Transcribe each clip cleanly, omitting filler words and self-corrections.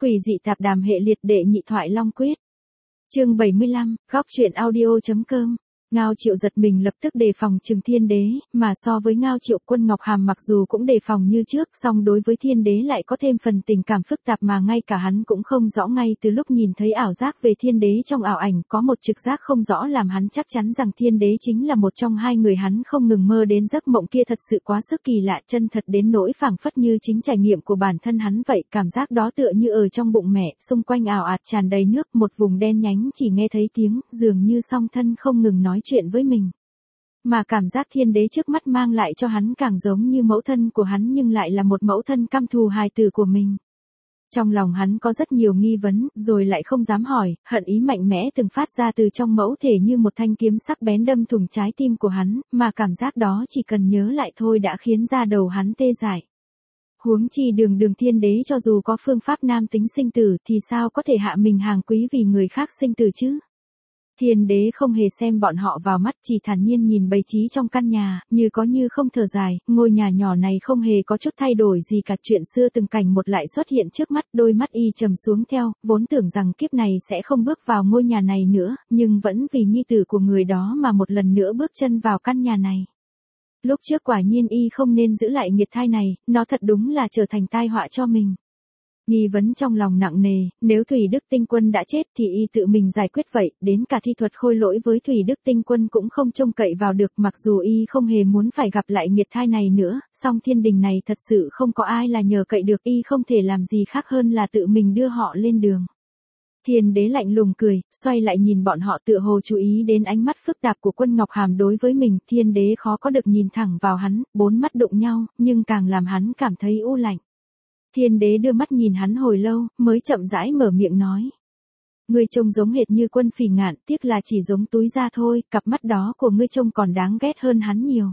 Quỷ dị tạp đàm hệ liệt đệ nhị thoại Long Quyết. Chương 75, góc truyện audio.com. Ngao Triệu giật mình lập tức đề phòng Trừng Thiên Đế, mà so với Ngao Triệu, Quân Ngọc Hàm mặc dù cũng đề phòng như trước, song đối với Thiên Đế lại có thêm phần tình cảm phức tạp mà ngay cả hắn cũng không rõ. Ngay từ lúc nhìn thấy ảo giác về Thiên Đế trong ảo ảnh, có một trực giác không rõ làm hắn chắc chắn rằng Thiên Đế chính là một trong hai người hắn không ngừng mơ đến. Giấc mộng kia thật sự quá sức kỳ lạ, chân thật đến nỗi phảng phất như chính trải nghiệm của bản thân hắn vậy. Cảm giác đó tựa như ở trong bụng mẹ, xung quanh ảo ạt tràn đầy nước, một vùng đen nhánh chỉ nghe thấy tiếng, dường như song thân không ngừng nói chuyện với mình. Mà cảm giác Thiên Đế trước mắt mang lại cho hắn càng giống như mẫu thân của hắn, nhưng lại là một mẫu thân căm thù hài tử của mình. Trong lòng hắn có rất nhiều nghi vấn, rồi lại không dám hỏi, hận ý mạnh mẽ từng phát ra từ trong mẫu thể như một thanh kiếm sắc bén đâm thủng trái tim của hắn, mà cảm giác đó chỉ cần nhớ lại thôi đã khiến da đầu hắn tê dại. Huống chi đường Thiên Đế cho dù có phương pháp nam tính sinh tử thì sao có thể hạ mình hàng quý vì người khác sinh tử chứ? Thiên Đế không hề xem bọn họ vào mắt, chỉ thản nhiên nhìn bày trí trong căn nhà, như có như không thở dài. Ngôi nhà nhỏ này không hề có chút thay đổi gì cả, chuyện xưa từng cảnh một lại xuất hiện trước mắt. Đôi mắt y trầm xuống theo, vốn tưởng rằng kiếp này sẽ không bước vào ngôi nhà này nữa, nhưng vẫn vì nhi tử của người đó mà một lần nữa bước chân vào căn nhà này. Lúc trước quả nhiên y không nên giữ lại nghiệt thai này, nó thật đúng là trở thành tai họa cho mình. Nghi vấn trong lòng nặng nề, nếu Thủy Đức Tinh Quân đã chết thì y tự mình giải quyết vậy, đến cả thi thuật khôi lỗi với Thủy Đức Tinh Quân cũng không trông cậy vào được. Mặc dù y không hề muốn phải gặp lại nghiệt thai này nữa, song thiên đình này thật sự không có ai là nhờ cậy được, y không thể làm gì khác hơn là tự mình đưa họ lên đường. Thiên Đế lạnh lùng cười, xoay lại nhìn bọn họ tựa hồ chú ý đến ánh mắt phức tạp của Quân Ngọc Hàm đối với mình. Thiên Đế khó có được nhìn thẳng vào hắn, bốn mắt đụng nhau, nhưng càng làm hắn cảm thấy u lạnh. Thiên Đế đưa mắt nhìn hắn hồi lâu, mới chậm rãi mở miệng nói. Ngươi trông giống hệt như Quân Phỉ Ngạn, tiếc là chỉ giống túi da thôi, cặp mắt đó của ngươi trông còn đáng ghét hơn hắn nhiều.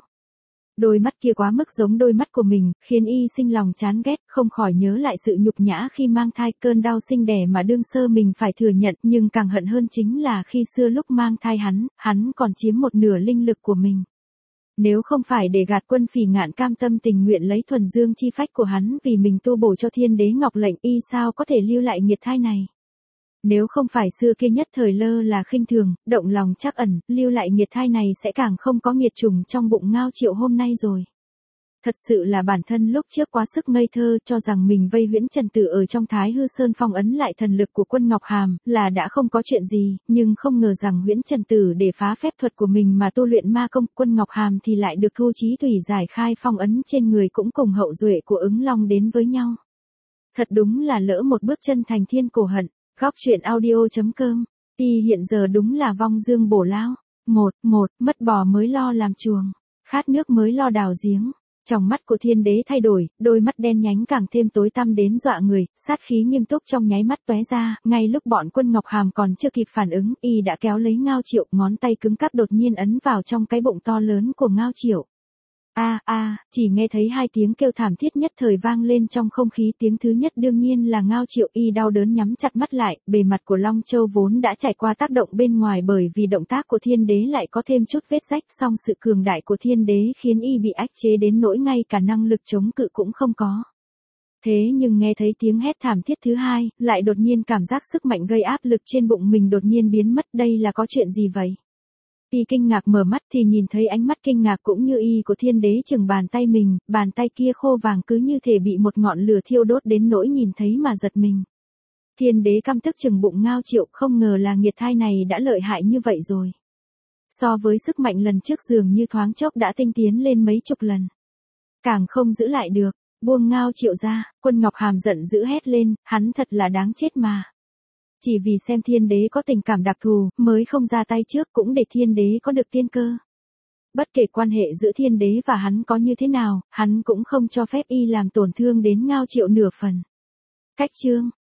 Đôi mắt kia quá mức giống đôi mắt của mình, khiến y sinh lòng chán ghét, không khỏi nhớ lại sự nhục nhã khi mang thai, cơn đau sinh đẻ mà đương sơ mình phải thừa nhận, nhưng càng hận hơn chính là khi xưa lúc mang thai hắn còn chiếm một nửa linh lực của mình. Nếu không phải để gạt Quân Phỉ Ngạn cam tâm tình nguyện lấy thuần dương chi phách của hắn vì mình tu bổ cho Thiên Đế ngọc lệnh, y sao có thể lưu lại nghiệt thai này. Nếu không phải xưa kia nhất thời lơ là khinh thường, động lòng trắc ẩn, lưu lại nghiệt thai này sẽ càng không có nghiệt trùng trong bụng Ngao Triệu hôm nay rồi. Thật sự là bản thân lúc trước quá sức ngây thơ, cho rằng mình vây Huyễn Trần Tử ở trong Thái Hư Sơn phong ấn lại thần lực của Quân Ngọc Hàm, là đã không có chuyện gì, nhưng không ngờ rằng Huyễn Trần Tử để phá phép thuật của mình mà tu luyện ma công, Quân Ngọc Hàm thì lại được Thu Chí Thủy giải khai phong ấn trên người, cũng cùng hậu duệ của Ứng Long đến với nhau. Thật đúng là lỡ một bước chân thành thiên cổ hận. Góc truyện audio.com. Y hiện giờ đúng là vong dương bổ lao. Mất bò mới lo làm chuồng, khát nước mới lo đào giếng. Trong mắt của Thiên Đế thay đổi, đôi mắt đen nhánh càng thêm tối tăm đến dọa người, sát khí nghiêm túc trong nháy mắt tóe ra. Ngay lúc bọn Quân Ngọc Hàm còn chưa kịp phản ứng, y đã kéo lấy Ngao Triệu, ngón tay cứng cáp đột nhiên ấn vào trong cái bụng to lớn của Ngao Triệu. Chỉ nghe thấy hai tiếng kêu thảm thiết nhất thời vang lên trong không khí. Tiếng thứ nhất đương nhiên là Ngao Triệu, y đau đớn nhắm chặt mắt lại, bề mặt của Long Châu vốn đã trải qua tác động bên ngoài bởi vì động tác của Thiên Đế lại có thêm chút vết rách, song sự cường đại của Thiên Đế khiến y bị ách chế đến nỗi ngay cả năng lực chống cự cũng không có. Thế nhưng nghe thấy tiếng hét thảm thiết thứ hai, lại đột nhiên cảm giác sức mạnh gây áp lực trên bụng mình đột nhiên biến mất. Đây là có chuyện gì vậy? Y kinh ngạc mở mắt thì nhìn thấy ánh mắt kinh ngạc cũng như y của Thiên Đế chừng bàn tay mình, bàn tay kia khô vàng cứ như thể bị một ngọn lửa thiêu đốt đến nỗi nhìn thấy mà giật mình. Thiên Đế căm tức chừng bụng Ngao Triệu, không ngờ là nghiệt thai này đã lợi hại như vậy rồi. So với sức mạnh lần trước dường như thoáng chốc đã tinh tiến lên mấy chục lần. Càng không giữ lại được, buông Ngao Triệu ra. Quân Ngọc Hàm giận dữ hét lên, hắn thật là đáng chết mà. Chỉ vì xem Thiên Đế có tình cảm đặc thù, mới không ra tay trước, cũng để Thiên Đế có được tiên cơ. Bất kể quan hệ giữa Thiên Đế và hắn có như thế nào, hắn cũng không cho phép y làm tổn thương đến Ngao Triệu nửa phần. Cách chương